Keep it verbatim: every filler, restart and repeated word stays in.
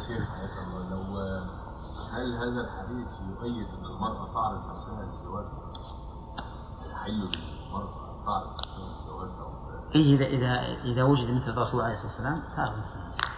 شيخ حياك الله، لو هل هذا الحديث يؤيد ان المرأة تعرض نفسها للزواج؟ يحل للمرأة تعرض نفسها للزواج؟ إيه إذا إذا إذا وجد مثل الرسول عليه الصلاة والسلام تعرض نفسها.